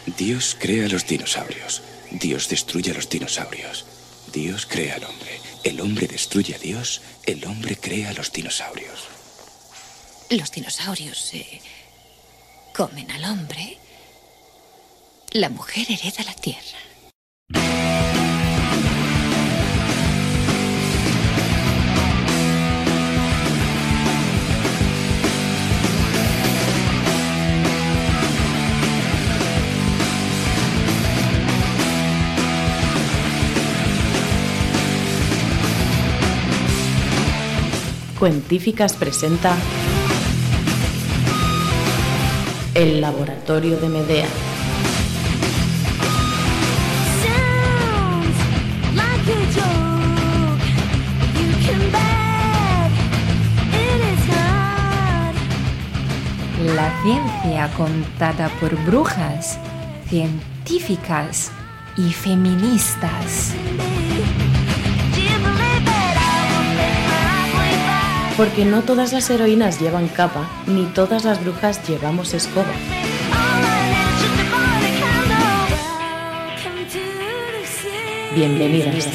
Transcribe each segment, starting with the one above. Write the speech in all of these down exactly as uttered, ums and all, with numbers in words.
Dios crea los dinosaurios. Dios destruye a los dinosaurios. Dios crea al hombre. El hombre destruye a Dios. El hombre crea a los dinosaurios. Los dinosaurios se comen al hombre. La mujer hereda la tierra. Cuentíficas presenta El Laboratorio de Medea. La ciencia contada por brujas, científicas y feministas. Porque no todas las heroínas llevan capa, ni todas las brujas llevamos escoba. Bienvenidas.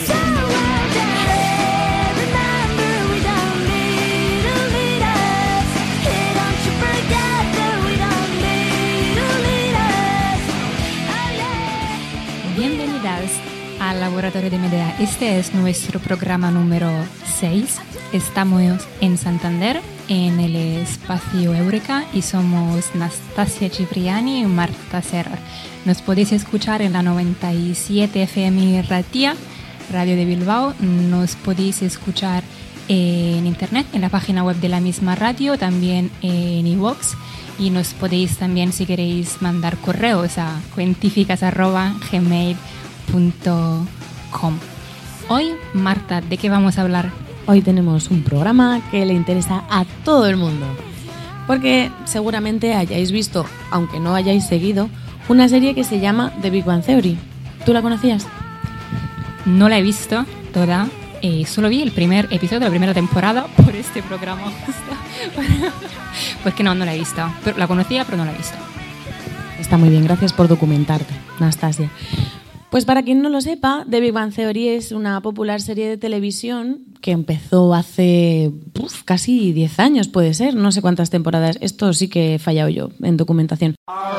Bienvenidas al Laboratorio de Medea. Este es nuestro programa número seis. Estamos en Santander, en el espacio Eureka, y somos Nastasia Cipriani y Marta Serra. Nos podéis escuchar en la noventa y siete F M Ratia, Radio de Bilbao. Nos podéis escuchar en internet, en la página web de la misma radio, también en iVoox. Y nos podéis también, si queréis, mandar correos a cuentíficas arroba gmail punto com. Hoy, Marta, ¿de qué vamos a hablar? Hoy tenemos un programa que le interesa a todo el mundo, porque seguramente hayáis visto, aunque no hayáis seguido, una serie que se llama The Big Bang Theory. ¿Tú la conocías? No la he visto toda, eh, solo vi el primer episodio de la primera temporada por este programa. Pues que no, no la he visto. Pero la conocía, pero no la he visto. Está muy bien, gracias por documentarte, Nastasia. Pues para quien no lo sepa, The Big Bang Theory es una popular serie de televisión que empezó hace uf, casi diez años, puede ser, no sé cuántas temporadas. Esto sí que he fallado yo en documentación.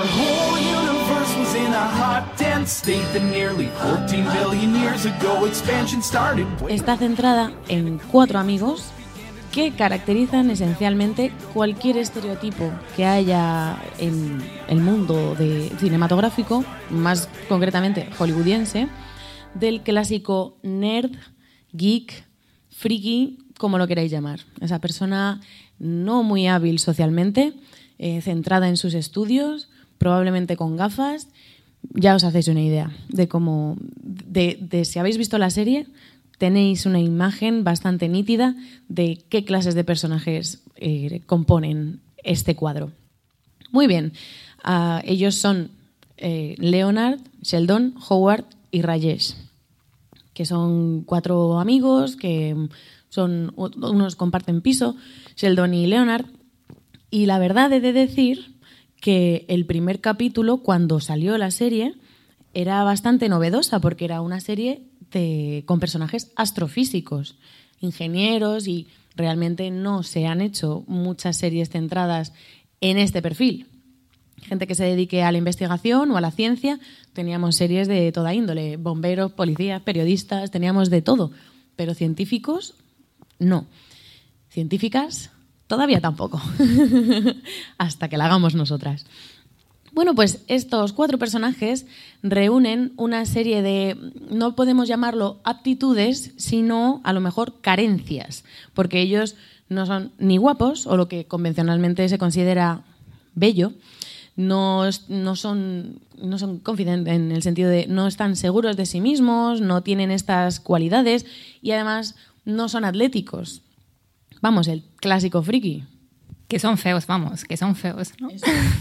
Está centrada en cuatro amigos que caracterizan esencialmente cualquier estereotipo que haya en el mundo de cinematográfico, más concretamente hollywoodiense, del clásico nerd, geek, friki, como lo queráis llamar. Esa persona no muy hábil socialmente, eh, centrada en sus estudios, probablemente con gafas. Ya os hacéis una idea de cómo, de, de si habéis visto la serie, tenéis una imagen bastante nítida de qué clases de personajes eh, componen este cuadro. Muy bien, uh, ellos son eh, Leonard, Sheldon, Howard y Rajesh, que son cuatro amigos que son unos comparten piso, Sheldon y Leonard. Y la verdad he de decir que el primer capítulo, cuando salió la serie, era bastante novedosa porque era una serie de, con personajes astrofísicos, ingenieros, y realmente no se han hecho muchas series centradas en este perfil. Gente que se dedique a la investigación o a la ciencia. Teníamos series de toda índole, bomberos, policías, periodistas, teníamos de todo, pero científicos no. Científicas todavía tampoco, hasta que la hagamos nosotras. Bueno, pues estos cuatro personajes reúnen una serie de, no podemos llamarlo aptitudes, sino a lo mejor carencias, porque ellos no son ni guapos, o lo que convencionalmente se considera bello, no, no son, no son confidentes en el sentido de no están seguros de sí mismos, no tienen estas cualidades y además no son atléticos. Vamos, el clásico friki. Que son feos, vamos, que son feos, ¿no?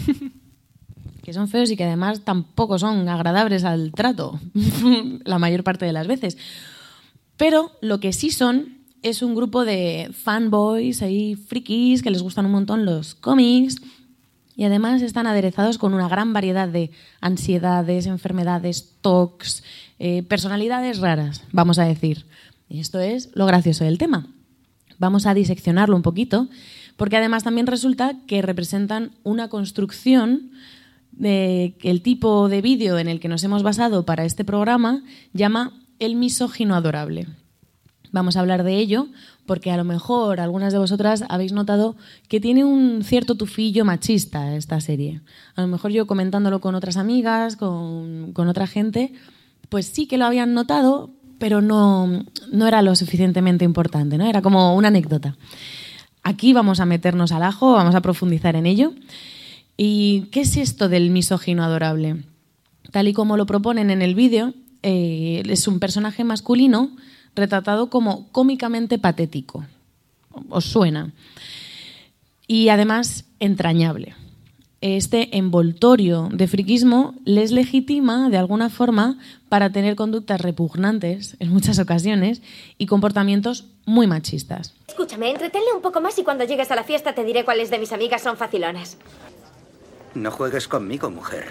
Que son feos y que además tampoco son agradables al trato la mayor parte de las veces. Pero lo que sí son es un grupo de fanboys ahí frikis que les gustan un montón los cómics Y además están aderezados con una gran variedad de ansiedades, enfermedades, tocs, eh, personalidades raras, vamos a decir. Y esto es lo gracioso del tema. Vamos a diseccionarlo un poquito, porque además también resulta que representan una construcción de que el tipo de vídeo en el que nos hemos basado para este programa llama el misógino adorable. Vamos a hablar de ello porque a lo mejor algunas de vosotras habéis notado que tiene un cierto tufillo machista esta serie. A lo mejor yo comentándolo con otras amigas, con, con otra gente, pues sí que lo habían notado, pero no, no era lo suficientemente importante, ¿no? Era como una anécdota. Aquí vamos a meternos al ajo, vamos a profundizar en ello. ¿Y qué es esto del misógino adorable? Tal y como lo proponen en el vídeo, eh, es un personaje masculino retratado como cómicamente patético. ¿Os suena? Y además entrañable. Este envoltorio de friquismo les legitima de alguna forma para tener conductas repugnantes en muchas ocasiones y comportamientos muy machistas. Escúchame, entretenle un poco más y cuando llegues a la fiesta te diré cuáles de mis amigas son facilonas. No juegues conmigo, mujer.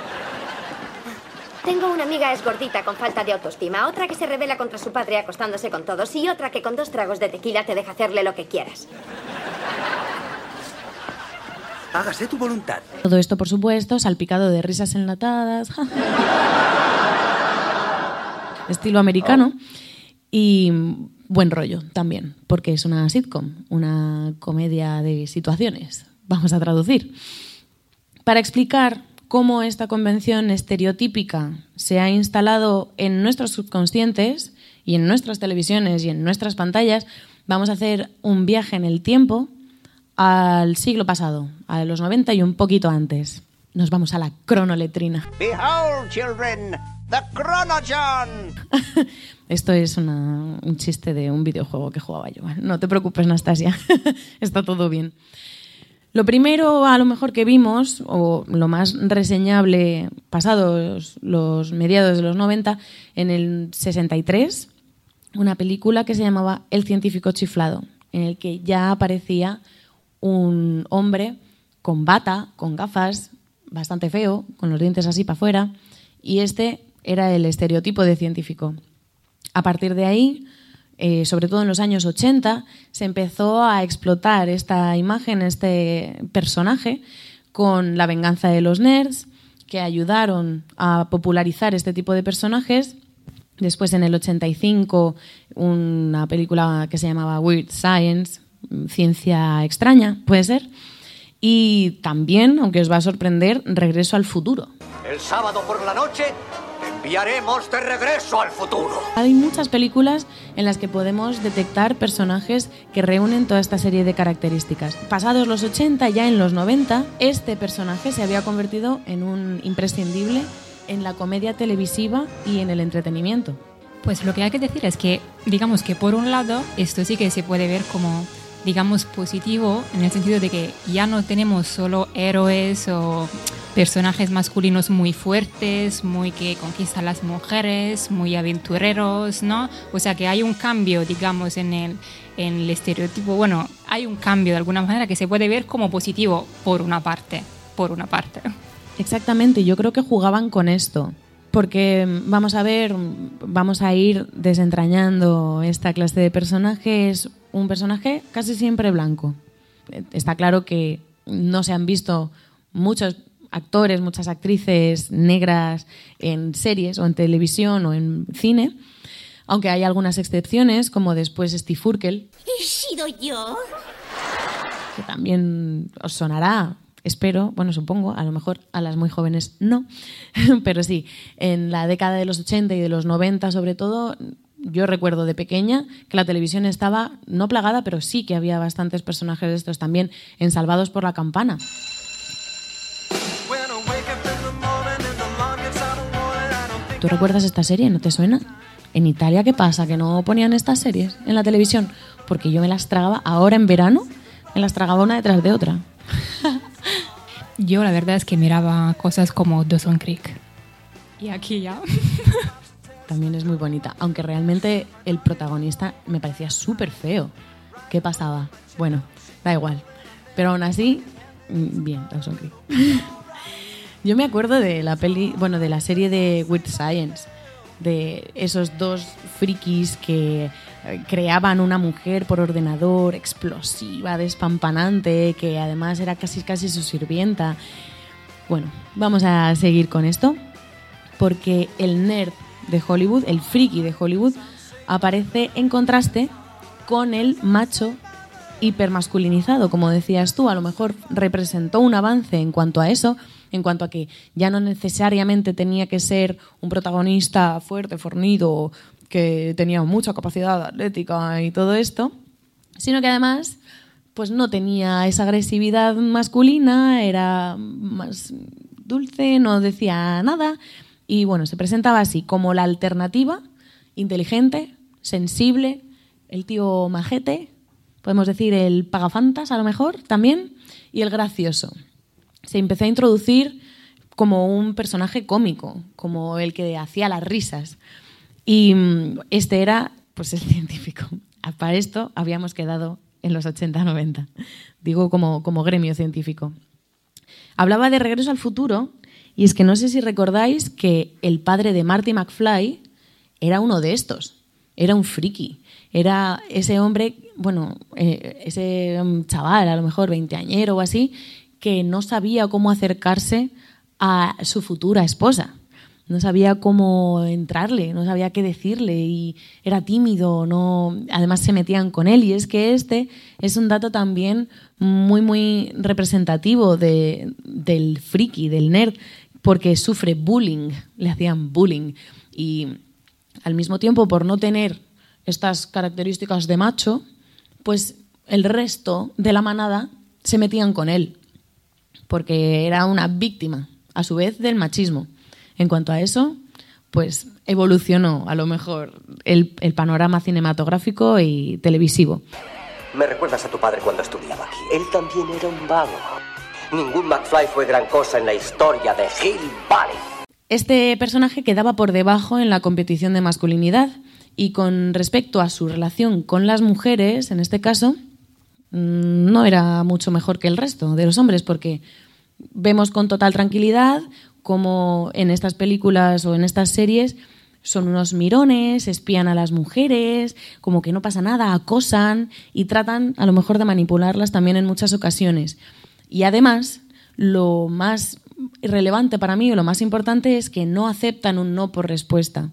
Tengo una amiga es gordita con falta de autoestima, otra que se rebela contra su padre acostándose con todos y otra que con dos tragos de tequila te deja hacerle lo que quieras. Hágase tu voluntad. Todo esto, por supuesto, salpicado de risas enlatadas, estilo americano, y buen rollo también, porque es una sitcom, una comedia de situaciones, vamos a traducir. Para explicar cómo esta convención estereotípica se ha instalado en nuestros subconscientes y en nuestras televisiones y en nuestras pantallas, vamos a hacer un viaje en el tiempo al siglo pasado, a los noventa y un poquito antes. Nos vamos a la cronoletrina. Behold, children, the Chronogen. Esto es una, un chiste de un videojuego que jugaba yo. No te preocupes, Nastasia, está todo bien. Lo primero, a lo mejor, que vimos, o lo más reseñable, pasados los mediados de los noventa, en el sesenta y tres, una película que se llamaba El científico chiflado, en el que ya aparecía un hombre con bata, con gafas, bastante feo, con los dientes así para afuera, y este era el estereotipo de científico. A partir de ahí, eh, sobre todo en los años ochenta, se empezó a explotar esta imagen, este personaje, con La venganza de los nerds, que ayudaron a popularizar este tipo de personajes. Después, en el ochenta y cinco, una película que se llamaba Weird Science, Ciencia extraña, puede ser. Y también, aunque os va a sorprender, Regreso al futuro. El sábado por la noche enviaremos de regreso al futuro. Hay muchas películas en las que podemos detectar personajes que reúnen toda esta serie de características. Pasados los ochenta, ya en los noventa, este personaje se había convertido en un imprescindible en la comedia televisiva y en el entretenimiento. Pues lo que hay que decir es que, digamos que por un lado, esto sí que se puede ver como, digamos, positivo, en el sentido de que ya no tenemos solo héroes o personajes masculinos muy fuertes, muy que conquistan las mujeres, muy aventureros, ¿no? O sea que hay un cambio, digamos, en el, en el estereotipo. Bueno, hay un cambio de alguna manera que se puede ver como positivo por una parte, por una parte. Exactamente, yo creo que jugaban con esto. Porque vamos a ver, vamos a ir desentrañando esta clase de personajes. Un personaje casi siempre blanco. Está claro que no se han visto muchos actores, muchas actrices negras en series o en televisión o en cine, aunque hay algunas excepciones, como después Steve Urkel. ¿He sido yo? Que también os sonará. Espero, bueno, supongo, a lo mejor a las muy jóvenes no, pero sí, en la década de los ochenta y de los noventa sobre todo, yo recuerdo de pequeña que la televisión estaba no plagada, pero sí que había bastantes personajes de estos también en Salvados por la Campana. ¿Tú recuerdas esta serie? ¿No te suena? ¿En Italia qué pasa? ¿Que no ponían estas series en la televisión? Porque yo me las tragaba, ahora en verano, me las tragaba una detrás de otra. Yo la verdad es que miraba cosas como Dawson's Creek. Y aquí ya. También es muy bonita, aunque realmente el protagonista me parecía súper feo. ¿Qué pasaba? Bueno, da igual. Pero aún así, Bien, Dawson Creek. Yo me acuerdo de la peli, bueno, de la serie de Weird Science, de esos dos frikis que creaban una mujer por ordenador explosiva, despampanante, que además era casi casi su sirvienta. Bueno, vamos a seguir con esto, porque el nerd de Hollywood, el friki de Hollywood, aparece en contraste con el macho hipermasculinizado, como decías tú. A lo mejor representó un avance en cuanto a eso, en cuanto a que ya no necesariamente tenía que ser un protagonista fuerte, fornido, que tenía mucha capacidad atlética y todo esto, sino que además pues no tenía esa agresividad masculina, era más dulce, no decía nada y bueno, se presentaba así como la alternativa, inteligente, sensible, el tío majete, podemos decir el pagafantas a lo mejor también, y el gracioso. Se empezó a introducir como un personaje cómico, como el que hacía las risas. Y este era pues el científico. Para esto habíamos quedado en los ochenta noventa, digo como, como gremio científico. Hablaba de Regreso al futuro, y es que no sé si recordáis que el padre de Marty McFly era uno de estos, era un friki, era ese hombre, bueno, eh, ese chaval, a lo mejor veinteañero o así, que no sabía cómo acercarse a su futura esposa. No sabía cómo entrarle, no sabía qué decirle y era tímido, no, además se metían con él. Y es que este es un dato también muy, muy representativo de, del friki, del nerd, porque sufre bullying, le hacían bullying. Y al mismo tiempo, por no tener estas características de macho, pues el resto de la manada se metían con él, porque era una víctima, a su vez, del machismo. En cuanto a eso, pues evolucionó a lo mejor el, el panorama cinematográfico y televisivo. Me recuerdas a tu padre cuando estudiaba aquí. Él también era un vago. Ningún McFly fue gran cosa en la historia de Hill Valley. Este personaje quedaba por debajo en la competición de masculinidad y con respecto a su relación con las mujeres, en este caso, no era mucho mejor que el resto de los hombres, porque vemos con total tranquilidad como en estas películas o en estas series son unos mirones, espían a las mujeres, como que no pasa nada, acosan y tratan a lo mejor de manipularlas también en muchas ocasiones. Y además, lo más relevante para mí o lo más importante es que no aceptan un no por respuesta.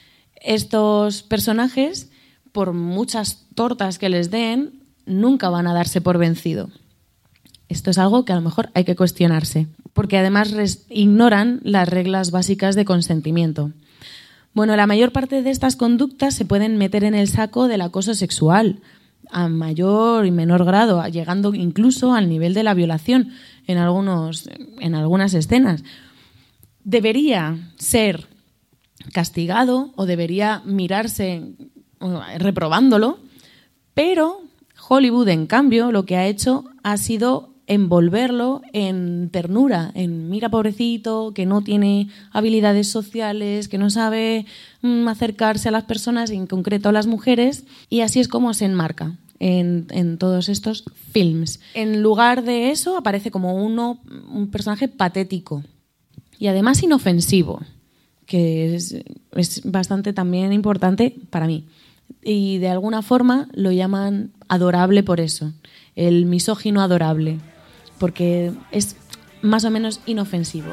Estos personajes, por muchas tortas que les den, nunca van a darse por vencido. Esto es algo que a lo mejor hay que cuestionarse, porque además res- ignoran las reglas básicas de consentimiento. Bueno, la mayor parte de estas conductas se pueden meter en el saco del acoso sexual, a mayor y menor grado, llegando incluso al nivel de la violación en, algunos, en algunas escenas. Debería ser castigado o debería mirarse reprobándolo, pero Hollywood, en cambio, lo que ha hecho ha sido envolverlo en ternura, en mira pobrecito, que no tiene habilidades sociales, que no sabe mm, acercarse a las personas, en concreto a las mujeres, y así es como se enmarca en, en todos estos films. En lugar de eso aparece como uno, un personaje patético y además inofensivo, que es, es bastante también importante para mí. Y de alguna forma lo llaman adorable por eso, el misógino adorable, porque es más o menos inofensivo.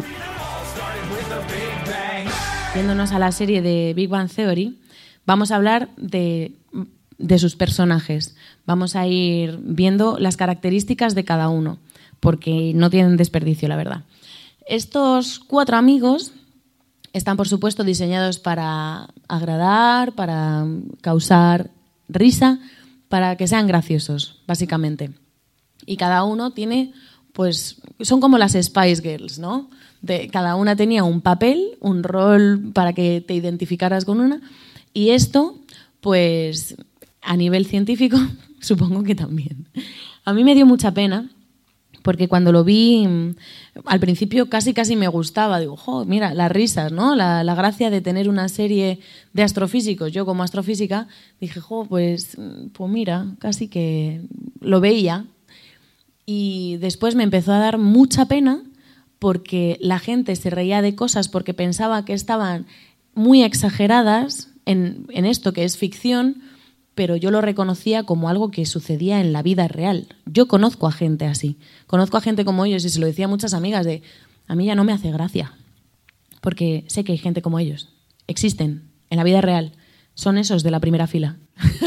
Yéndonos a la serie de Big Bang Theory, vamos a hablar de, de sus personajes. Vamos a ir viendo las características de cada uno, porque no tienen desperdicio, la verdad. Estos cuatro amigos están, por supuesto, diseñados para agradar, para causar risa, para que sean graciosos, básicamente. Y cada uno tiene, pues, son como las Spice Girls, ¿no? De, cada una tenía un papel, un rol para que te identificaras con una. Y esto, pues, a nivel científico, supongo que también. A mí me dio mucha pena, porque cuando lo vi, al principio casi casi me gustaba. Digo, jo, mira, las risas, ¿no? La, la gracia de tener una serie de astrofísicos. Yo como astrofísica dije, jo, pues, pues mira, casi que lo veía. Y después me empezó a dar mucha pena porque la gente se reía de cosas porque pensaba que estaban muy exageradas en, en esto que es ficción, pero yo lo reconocía como algo que sucedía en la vida real. Yo conozco a gente así, conozco a gente como ellos y se lo decía a muchas amigas de, a mí ya no me hace gracia, porque sé que hay gente como ellos, existen en la vida real, son esos de la primera fila.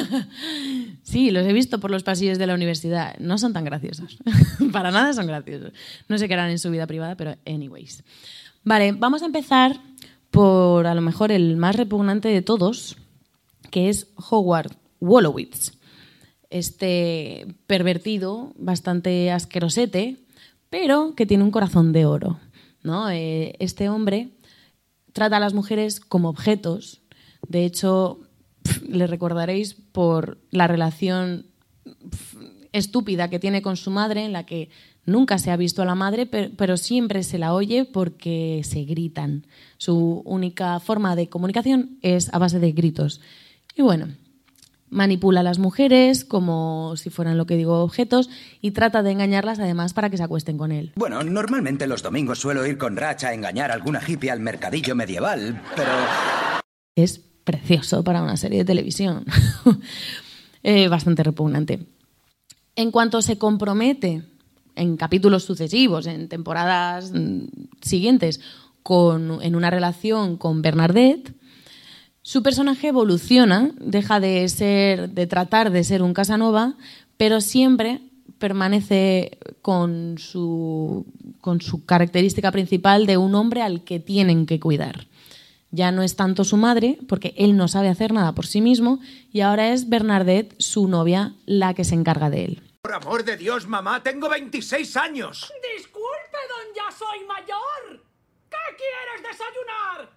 Sí, los he visto por los pasillos de la universidad. No son tan graciosos. Para nada son graciosos. No sé qué harán en su vida privada, pero anyways. Vale, vamos a empezar por a lo mejor el más repugnante de todos, que es Howard Wolowitz. Este pervertido, bastante asquerosete, pero que tiene un corazón de oro, ¿no? Eh, este hombre trata a las mujeres como objetos. De hecho, le recordaréis por la relación estúpida que tiene con su madre, en la que nunca se ha visto a la madre, pero, pero siempre se la oye porque se gritan. Su única forma de comunicación es a base de gritos. Y bueno, manipula a las mujeres como si fueran, lo que digo, objetos, y trata de engañarlas además para que se acuesten con él. Bueno, normalmente los domingos suelo ir con Rach a engañar a alguna hippie al mercadillo medieval, pero... Es precioso para una serie de televisión. eh, bastante repugnante. En cuanto se compromete en capítulos sucesivos, en temporadas mm, siguientes, con, en una relación con Bernadette, su personaje evoluciona, deja de ser, de tratar de ser un Casanova, pero siempre permanece con su, con su característica principal de un hombre al que tienen que cuidar. Ya no es tanto su madre, porque él no sabe hacer nada por sí mismo, y ahora es Bernadette, su novia, la que se encarga de él. Por amor de Dios, mamá, tengo veintiséis años. Disculpe, don, ya soy mayor. ¿Qué quieres desayunar?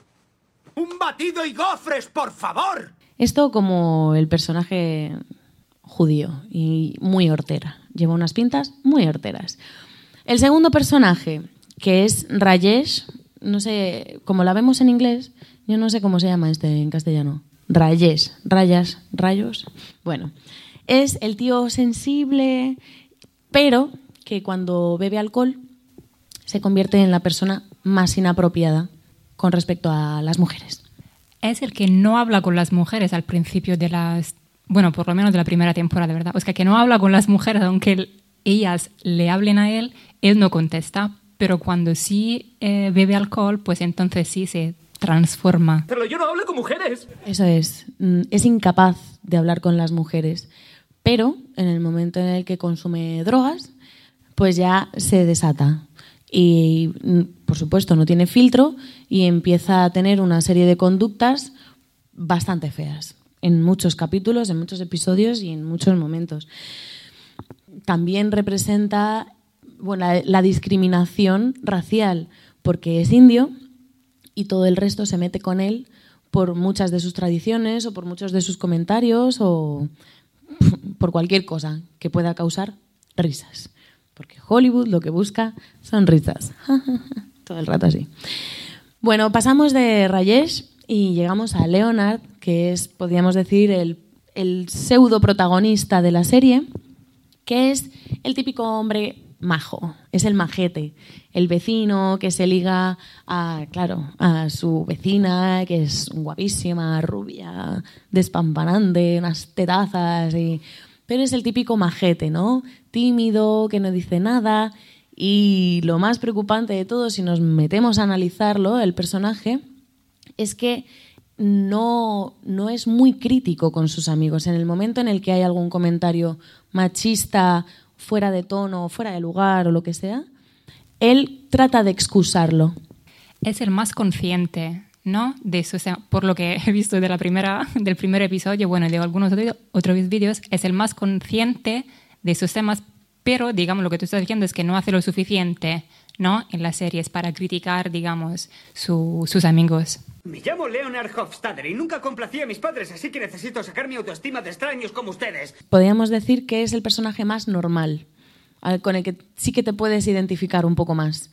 Un batido y gofres, por favor. Esto como el personaje judío y muy hortera. Lleva unas pintas muy horteras. El segundo personaje, que es Rajesh, no sé, como la vemos en inglés, yo no sé cómo se llama este en castellano. Rajesh, rayas, rayos. Bueno, es el tío sensible, pero que cuando bebe alcohol se convierte en la persona más inapropiada con respecto a las mujeres. Es el que no habla con las mujeres al principio de las... Bueno, por lo menos de la primera temporada, ¿verdad? O sea, que no habla con las mujeres, aunque ellas le hablen a él, él no contesta. Pero cuando sí eh, bebe alcohol, pues entonces sí se transforma. Pero yo no hablo con mujeres. Eso es. Es incapaz de hablar con las mujeres. Pero en el momento en el que consume drogas, pues ya se desata. Y, por supuesto, no tiene filtro y empieza a tener una serie de conductas bastante feas. En muchos capítulos, en muchos episodios y en muchos momentos. También representa... Bueno, la, la discriminación racial, porque es indio y todo el resto se mete con él por muchas de sus tradiciones o por muchos de sus comentarios o por cualquier cosa que pueda causar risas. Porque Hollywood lo que busca son risas. Todo el rato así. Bueno, pasamos de Rajesh y llegamos a Leonard, que es, podríamos decir, el, el pseudo protagonista de la serie, que es el típico hombre majo, es el majete, el vecino que se liga a, claro, a su vecina, que es guapísima, rubia, despampanante, unas tetazas, y... pero es el típico majete, ¿no? Tímido, que no dice nada, y lo más preocupante de todo, si nos metemos a analizarlo, el personaje, es que no, no es muy crítico con sus amigos. En el momento en el que hay algún comentario machista, fuera de tono, fuera de lugar o lo que sea, él trata de excusarlo. Es el más consciente, ¿no? De eso, o sea, por lo que he visto de la primera, del primer episodio, bueno, y de algunos otros vídeos, es el más consciente de esos temas, pero, digamos, lo que tú estás diciendo es que no hace lo suficiente, ¿no? En las series para criticar, digamos, su, sus amigos. Me llamo Leonard Hofstadter y nunca complací a mis padres, así que necesito sacar mi autoestima de extraños como ustedes. Podríamos decir que es el personaje más normal, con el que sí que te puedes identificar un poco más.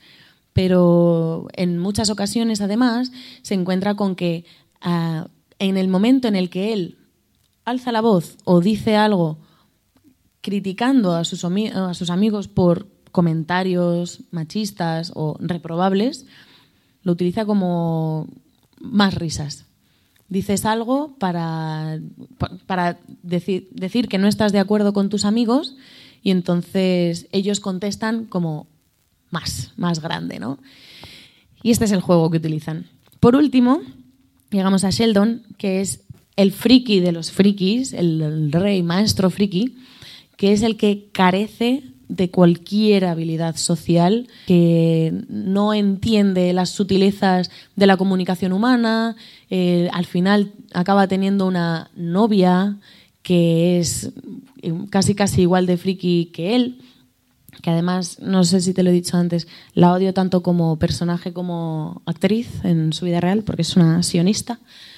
Pero en muchas ocasiones, además, se encuentra con que uh, en el momento en el que él alza la voz o dice algo criticando a sus, a sus amigos por comentarios machistas o reprobables, lo utiliza como más risas. Dices algo para, para decir, decir que no estás de acuerdo con tus amigos y entonces ellos contestan como más, más grande, ¿no? Y este es el juego que utilizan. Por último, llegamos a Sheldon, que es el friki de los frikis, el, el rey maestro friki, que es el que carece de cualquier habilidad social, que no entiende las sutilezas de la comunicación humana, eh, al final acaba teniendo una novia que es casi casi igual de friki que él, que además, no sé si te lo he dicho antes, la odio tanto como personaje como actriz en su vida real, porque es una sionista.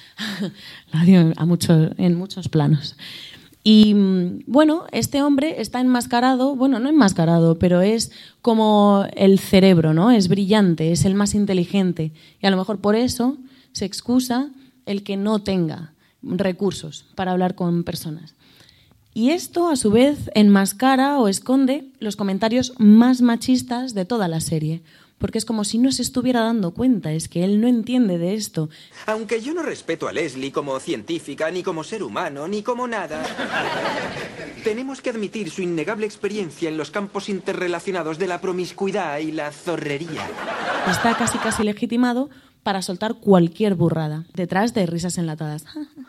La odio a mucho, en muchos planos. Y bueno, este hombre está enmascarado, bueno, no enmascarado, pero es como el cerebro, ¿no? Es brillante, es el más inteligente. Y a lo mejor por eso se excusa el que no tenga recursos para hablar con personas. Y esto, a su vez, enmascara o esconde los comentarios más machistas de toda la serie. Porque es como si no se estuviera dando cuenta, es que él no entiende de esto. Aunque yo no respeto a Leslie como científica, ni como ser humano, ni como nada, tenemos que admitir su innegable experiencia en los campos interrelacionados de la promiscuidad y la zorrería. Está casi casi legitimado para soltar cualquier burrada, detrás de risas enlatadas.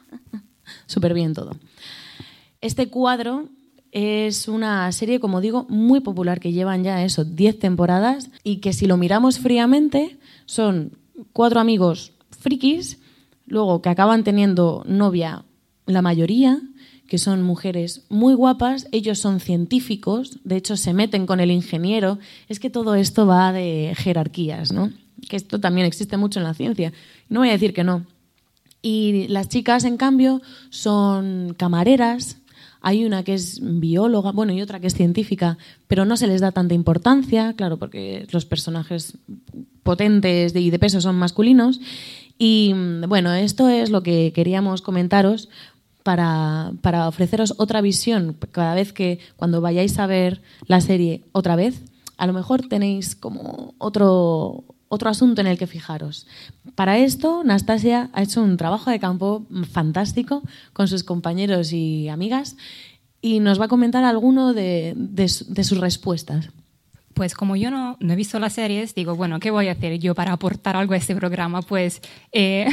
Súper bien todo. Este cuadro es una serie, como digo, muy popular, que llevan ya eso, diez temporadas, y que si lo miramos fríamente son cuatro amigos frikis, luego que acaban teniendo novia la mayoría, que son mujeres muy guapas, ellos son científicos, de hecho se meten con el ingeniero. Es que todo esto va de jerarquías, ¿no? Que esto también existe mucho en la ciencia, no voy a decir que no. Y las chicas, en cambio, son camareras. Hay una que es bióloga, bueno, y otra que es científica, pero no se les da tanta importancia, claro, porque los personajes potentes y de peso son masculinos. Y bueno, esto es lo que queríamos comentaros para, para ofreceros otra visión. Cada vez que, cuando vayáis a ver la serie otra vez, a lo mejor tenéis como otro, otro asunto en el que fijaros. Para esto, Nastasia ha hecho un trabajo de campo fantástico con sus compañeros y amigas y nos va a comentar alguno de, de, de sus respuestas. Pues como yo no, no he visto las series, digo, bueno, ¿qué voy a hacer yo para aportar algo a este programa? Pues eh,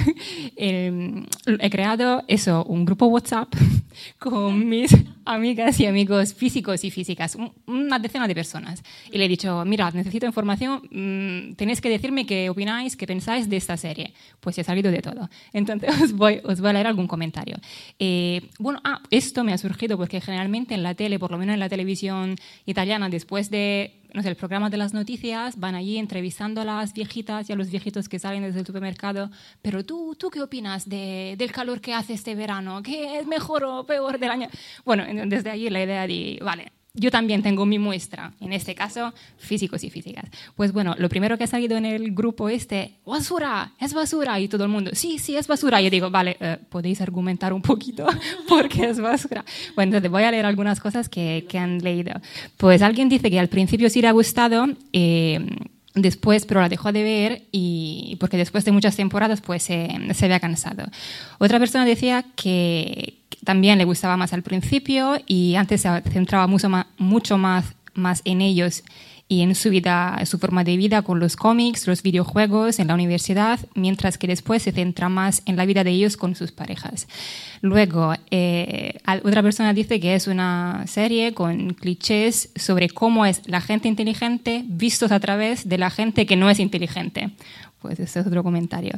eh, he creado eso, un grupo WhatsApp con mis amigas y amigos físicos y físicas, una decena de personas. Y le he dicho, mira, necesito información, mmm, tenéis que decirme qué opináis, qué pensáis de esta serie. Pues he salido de todo. Entonces os voy, os voy a leer algún comentario. Eh, bueno, ah, esto me ha surgido porque generalmente en la tele, por lo menos en la televisión italiana, después de no sé, el programa de las noticias, van allí entrevistando a las viejitas y a los viejitos que salen desde el supermercado. Pero tú, ¿tú qué opinas de, del calor que hace este verano? ¿Qué es mejor o peor del año? Bueno, desde allí la idea de, vale, yo también tengo mi muestra, en este caso, físicos y físicas. Pues bueno, lo primero que ha salido en el grupo este, basura, es basura, y todo el mundo, sí, sí, es basura. Y yo digo, vale, eh, podéis argumentar un poquito porque es basura. Bueno, entonces voy a leer algunas cosas que, que han leído. Pues alguien dice que al principio sí le ha gustado, eh, después, pero la dejó de ver y porque después de muchas temporadas pues eh, se había cansado. Otra persona decía que también le gustaba más al principio y antes se centraba mucho más, mucho más, más en ellos y en su vida, su forma de vida con los cómics, los videojuegos, en la universidad, mientras que después se centra más en la vida de ellos con sus parejas. Luego, eh, otra persona dice que es una serie con clichés sobre cómo es la gente inteligente vistos a través de la gente que no es inteligente. Pues ese es otro comentario.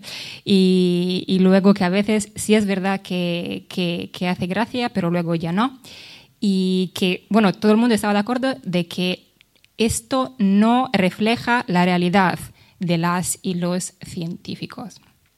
Y, y luego que a veces sí es verdad que, que, que hace gracia, pero luego ya no. Y que, bueno, todo el mundo estaba de acuerdo de que esto no refleja la realidad de las y los científicos.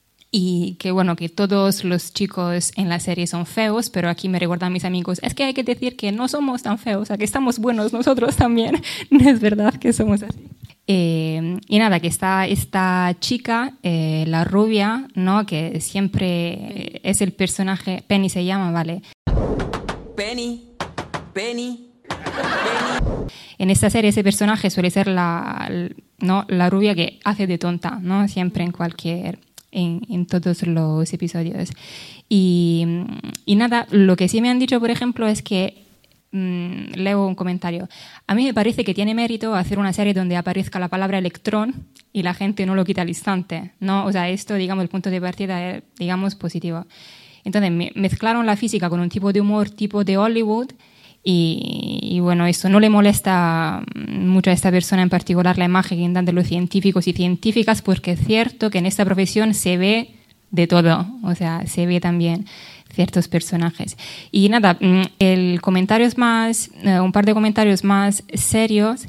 Y que, bueno, que todos los chicos en la serie son feos, pero aquí me recuerdan mis amigos, es que hay que decir que no somos tan feos, que estamos buenos nosotros también. No es verdad que somos así. Eh, y nada, que está esta chica, eh, la rubia, ¿no? Que siempre es el personaje, Penny se llama, ¿vale? Penny, Penny, En esta serie ese personaje suele ser la, ¿no? la rubia que hace de tonta, ¿no? Siempre en cualquier... En, en todos los episodios. Y, y nada, lo que sí me han dicho, por ejemplo, es que mmm, leo un comentario. A mí me parece que tiene mérito hacer una serie donde aparezca la palabra electrón y la gente no lo quita al instante, ¿no? O sea, esto, digamos, el punto de partida es, digamos, positivo. Entonces, me, mezclaron la física con un tipo de humor tipo de Hollywood. Y, y bueno, esto no le molesta mucho a esta persona en particular la imagen de los científicos y científicas, porque es cierto que en esta profesión se ve de todo, o sea, se ve también ciertos personajes. Y nada, el comentario es más, un par de comentarios más serios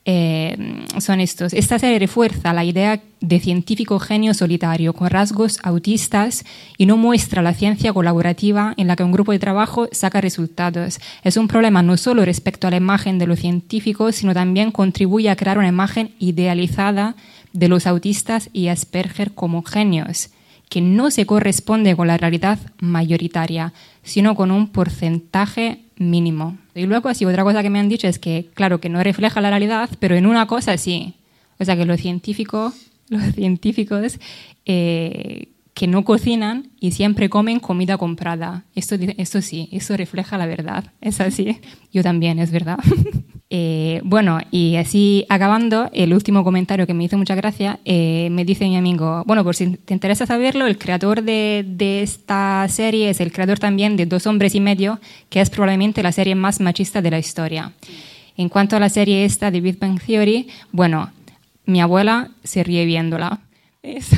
eh, son estos. Esta serie refuerza la idea de científico genio solitario con rasgos autistas y no muestra la ciencia colaborativa en la que un grupo de trabajo saca resultados. Es un problema no solo respecto a la imagen de los científicos, sino también contribuye a crear una imagen idealizada de los autistas y Asperger como genios, que no se corresponde con la realidad mayoritaria, sino con un porcentaje mínimo. Y luego, así, otra cosa que me han dicho es que, claro, que no refleja la realidad, pero en una cosa sí. O sea, que los científicos, los científicos eh, que no cocinan y siempre comen comida comprada. Esto, esto sí, eso refleja la verdad. Es así. Yo también, es verdad. Eh, bueno, y así acabando, el último comentario que me hizo mucha gracia, eh, me dice mi amigo, bueno, por si te interesa saberlo, el creador de, de esta serie es el creador también de Dos hombres y medio, que es probablemente la serie más machista de la historia. En cuanto a la serie esta de Big Bang Theory, bueno, mi abuela se ríe viéndola. Eso.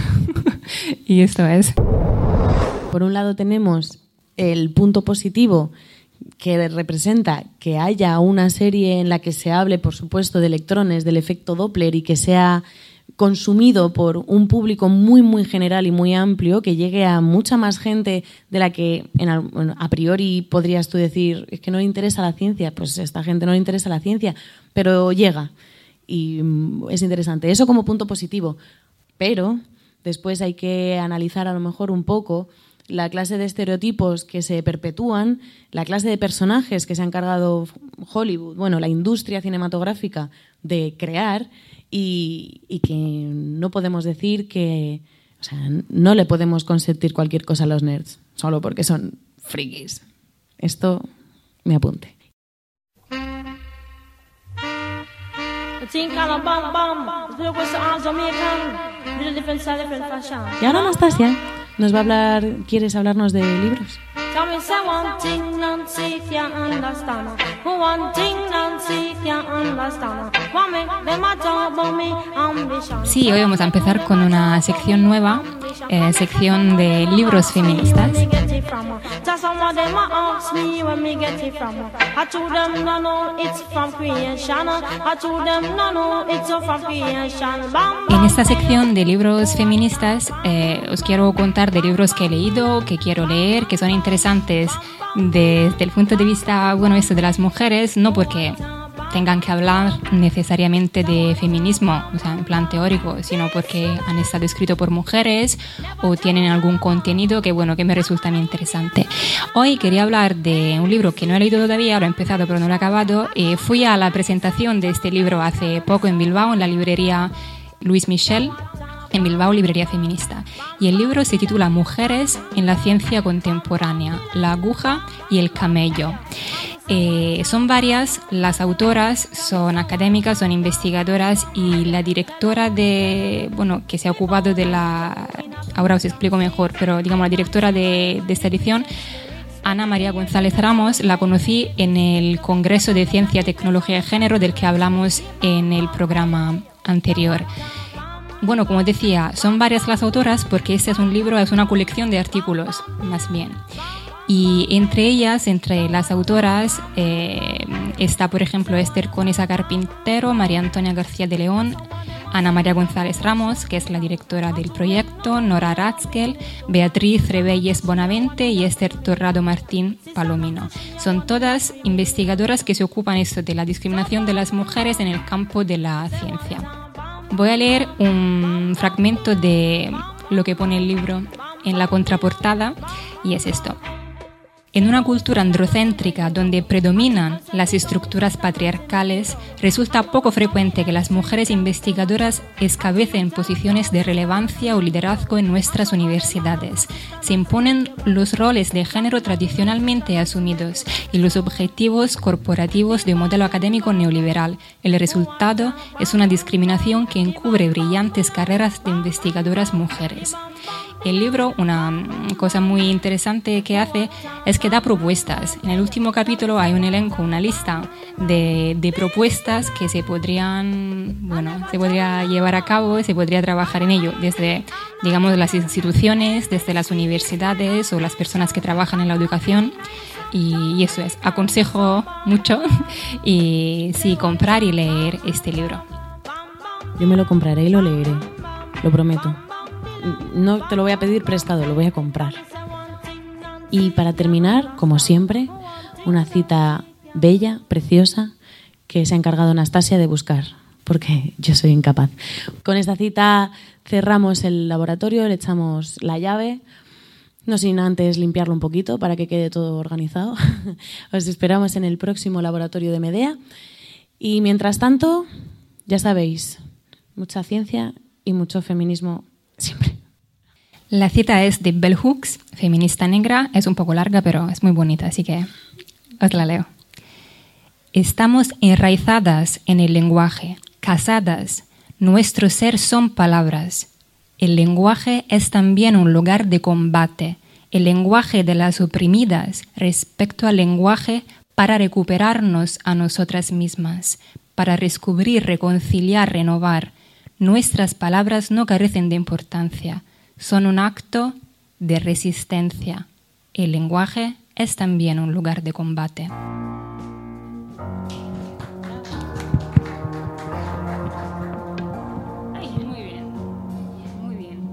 Y esto es. Por un lado tenemos el punto positivo que representa que haya una serie en la que se hable, por supuesto, de electrones, del efecto Doppler y que sea consumido por un público muy, muy general y muy amplio, que llegue a mucha más gente de la que en, bueno, a priori podrías tú decir, es que no le interesa la ciencia. Pues a esta gente no le interesa la ciencia, pero llega y es interesante. Eso como punto positivo. Pero después hay que analizar a lo mejor un poco la clase de estereotipos que se perpetúan, la clase de personajes que se ha encargado Hollywood, bueno, la industria cinematográfica de crear y, y que no podemos decir que, o sea, no le podemos consentir cualquier cosa a los nerds, solo porque son frikis. Esto me apunte. Y ahora Anastasia nos va a hablar, ¿quieres hablarnos de libros? Sí, hoy vamos a empezar con una sección nueva, eh, sección de libros feministas. En esta sección de libros feministas eh, os quiero contar de libros que he leído, que quiero leer, que son interesantes desde el punto de vista, bueno, esto de las mujeres, no porque tengan que hablar necesariamente de feminismo, o sea, en plan teórico, sino porque han estado escritos por mujeres o tienen algún contenido que, bueno, que me resulta muy interesante. Hoy quería hablar de un libro que no he leído todavía, lo he empezado pero no lo he acabado. Eh, fui a la presentación de este libro hace poco en Bilbao, en la librería Luis Michel, en Bilbao, librería feminista. Y el libro se titula Mujeres en la ciencia contemporánea, la aguja y el camello. Eh, son varias, las autoras son académicas, son investigadoras y la directora de, bueno, que se ha ocupado de la, ahora os explico mejor, pero digamos la directora de, de esta edición, Ana María González Ramos, la conocí en el Congreso de Ciencia, Tecnología y Género del que hablamos en el programa anterior. Bueno, como decía, son varias las autoras porque este es un libro, es una colección de artículos, más bien. Y entre ellas, entre las autoras, eh, está, por ejemplo, Esther Conesa Carpintero, María Antonia García de León, Ana María González Ramos, que es la directora del proyecto, Nora Ratzkel, Beatriz Rebelles Bonavente y Esther Torrado Martín Palomino. Son todas investigadoras que se ocupan esto de la discriminación de las mujeres en el campo de la ciencia. Voy a leer un fragmento de lo que pone el libro en la contraportada y es esto. En una cultura androcéntrica donde predominan las estructuras patriarcales, resulta poco frecuente que las mujeres investigadoras escabecen posiciones de relevancia o liderazgo en nuestras universidades. Se imponen los roles de género tradicionalmente asumidos y los objetivos corporativos de un modelo académico neoliberal. El resultado es una discriminación que encubre brillantes carreras de investigadoras mujeres. El libro, una cosa muy interesante que hace es que da propuestas. En el último capítulo hay un elenco, una lista de, de propuestas que se podrían, bueno, se podría llevar a cabo, se podría trabajar en ello desde, digamos, las instituciones, desde las universidades o las personas que trabajan en la educación. Y, y eso es, aconsejo mucho y sí, comprar y leer este libro. Yo me lo compraré y lo leeré, lo prometo. No te lo voy a pedir prestado, lo voy a comprar. Y para terminar, como siempre, una cita bella, preciosa, que se ha encargado Anastasia de buscar, porque yo soy incapaz. Con esta cita cerramos el laboratorio, le echamos la llave, no sin antes limpiarlo un poquito para que quede todo organizado. Os esperamos en el próximo laboratorio de Medea. Y mientras tanto, ya sabéis, mucha ciencia y mucho feminismo siempre. La cita es de Bell Hooks, feminista negra. Es un poco larga, pero es muy bonita, así que os la leo. Estamos enraizadas en el lenguaje, casadas. Nuestro ser son palabras. El lenguaje es también un lugar de combate. El lenguaje de las oprimidas respecto al lenguaje para recuperarnos a nosotras mismas, para descubrir, reconciliar, renovar. Nuestras palabras no carecen de importancia, son un acto de resistencia. El lenguaje es también un lugar de combate. Ay, muy bien, muy bien.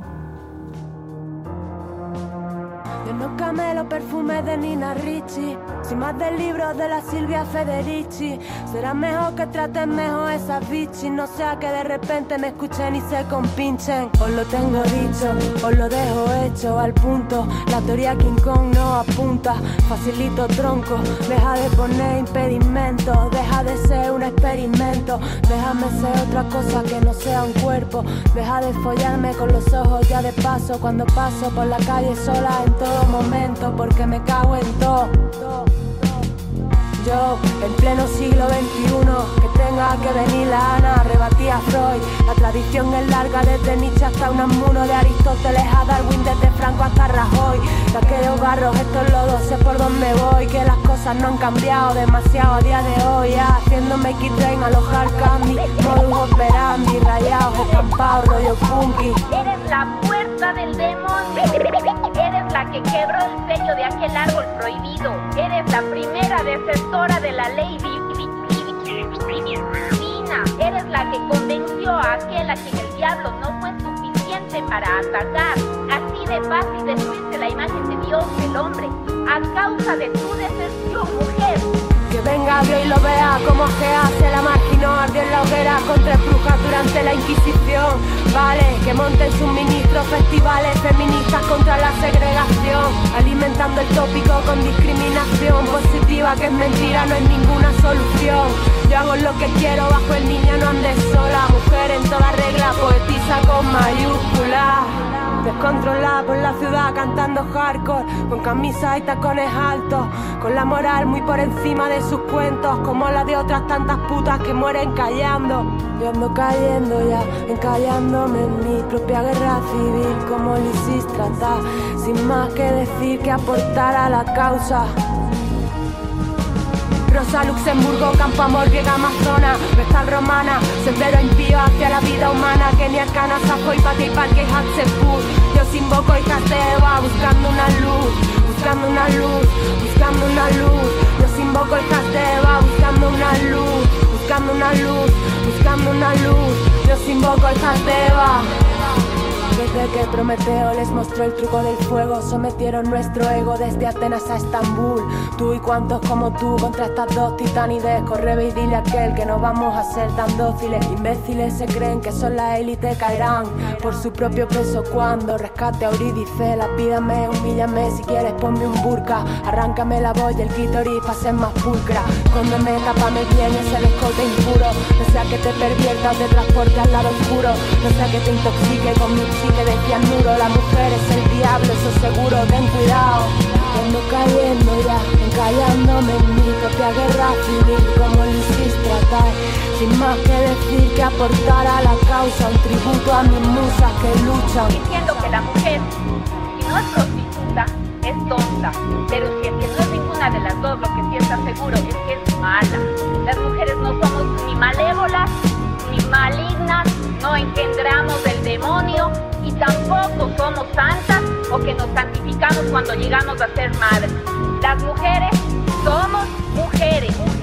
Yo no camelo perfume de Nina Ricci, sin más del libro de la Silvia Federici. Será mejor que traten mejor esas bichis, no sea que de repente me escuchen y se compinchen. Os lo tengo dicho, os lo dejo hecho al punto. La teoría King Kong no apunta, facilito tronco. Deja de poner impedimentos, deja de ser un experimento. Déjame ser otra cosa que no sea un cuerpo. Deja de follarme con los ojos ya de paso, cuando paso por la calle sola en todo momento, porque me cago en todo. Yo, en pleno siglo veintiuno, que tenga que venir la Ana, rebatía a Freud. La tradición es larga, desde Nietzsche hasta Unamuno, de Aristóteles a Darwin, desde Franco hasta Rajoy. De aquellos barros, estos lodos, sé por dónde voy, que las cosas no han cambiado demasiado a día de hoy. Ya, haciéndome X-Train, alojar candy, modus operandi, rayados, escampados, rollo punky. Eres la puerta del demonio, eres la que quebró el sello de aquel árbol prohibido, eres la primera defensora de la ley divina, eres la que convenció a aquel a quien el diablo no fue suficiente para atacar. Así de fácil destruirse la imagen de Dios, el hombre, a causa de tu deserción, mujer. Que venga Dios y lo vea como que hace la máquina, ardió en la hoguera con tres brujas durante la Inquisición. Vale, que monten suministros, festivales feministas contra la segregación, alimentando el tópico con discriminación positiva, que es mentira, no es ninguna solución. Yo hago lo que quiero bajo el niño, no andes sola. Mujer en toda regla, poetisa con mayúsculas. Descontrolada por la ciudad cantando hardcore, con camisas y tacones altos, con la moral muy por encima de sus cuentos, como la de otras tantas putas que mueren callando. Yo ando cayendo ya, encallándome en mi propia guerra civil, como Lisístrata, sin más que decir que aportar a la causa. Rosa Luxemburgo, Campo Amor, griega amazona, Vestal romana, sendero impío hacia la vida humana, Kenia, Cana, Safo y Pati, Parque y Hatshepsut. Yo os invoco y Eva, buscando una luz, buscando una luz, buscando una luz. Yo os invoco y Eva, buscando una luz, buscando una luz, buscando una luz. Yo os invoco y Eva. Desde que Prometeo les mostró el truco del fuego, sometieron nuestro ego desde Atenas a Estambul. Tú y cuantos como tú contra estas dos titanides. Corre ve y dile a aquel que no vamos a ser tan dóciles. Imbéciles se creen que son la élite, caerán por su propio peso cuando rescate a Eurídice. La pídame, humíllame, si quieres ponme un burka. Arráncame la voz y el clítoris pa' ser más pulcra. Escóndeme, tápame bien ese escote impuro. No sea que te pervierta o te transporte al lado oscuro. No sea que te intoxique con mi psique de cianuro. La mujer es el diablo, eso seguro, ten cuidado. Ando cayendo ya, encallándome en mi propia guerra civil. Como Lisístrata, sin más que decir que aportar a la causa un tributo a mis musas que luchan. Diciendo que la mujer, si no es prostituta, es tonta. Pero si es que no es ninguna de las dos, lo que sí está seguro es que es mala. Las mujeres no somos ni malévolas, ni malignas, no engendramos del demonio y tampoco somos santas o que nos santificamos cuando llegamos a ser madres. Las mujeres somos mujeres.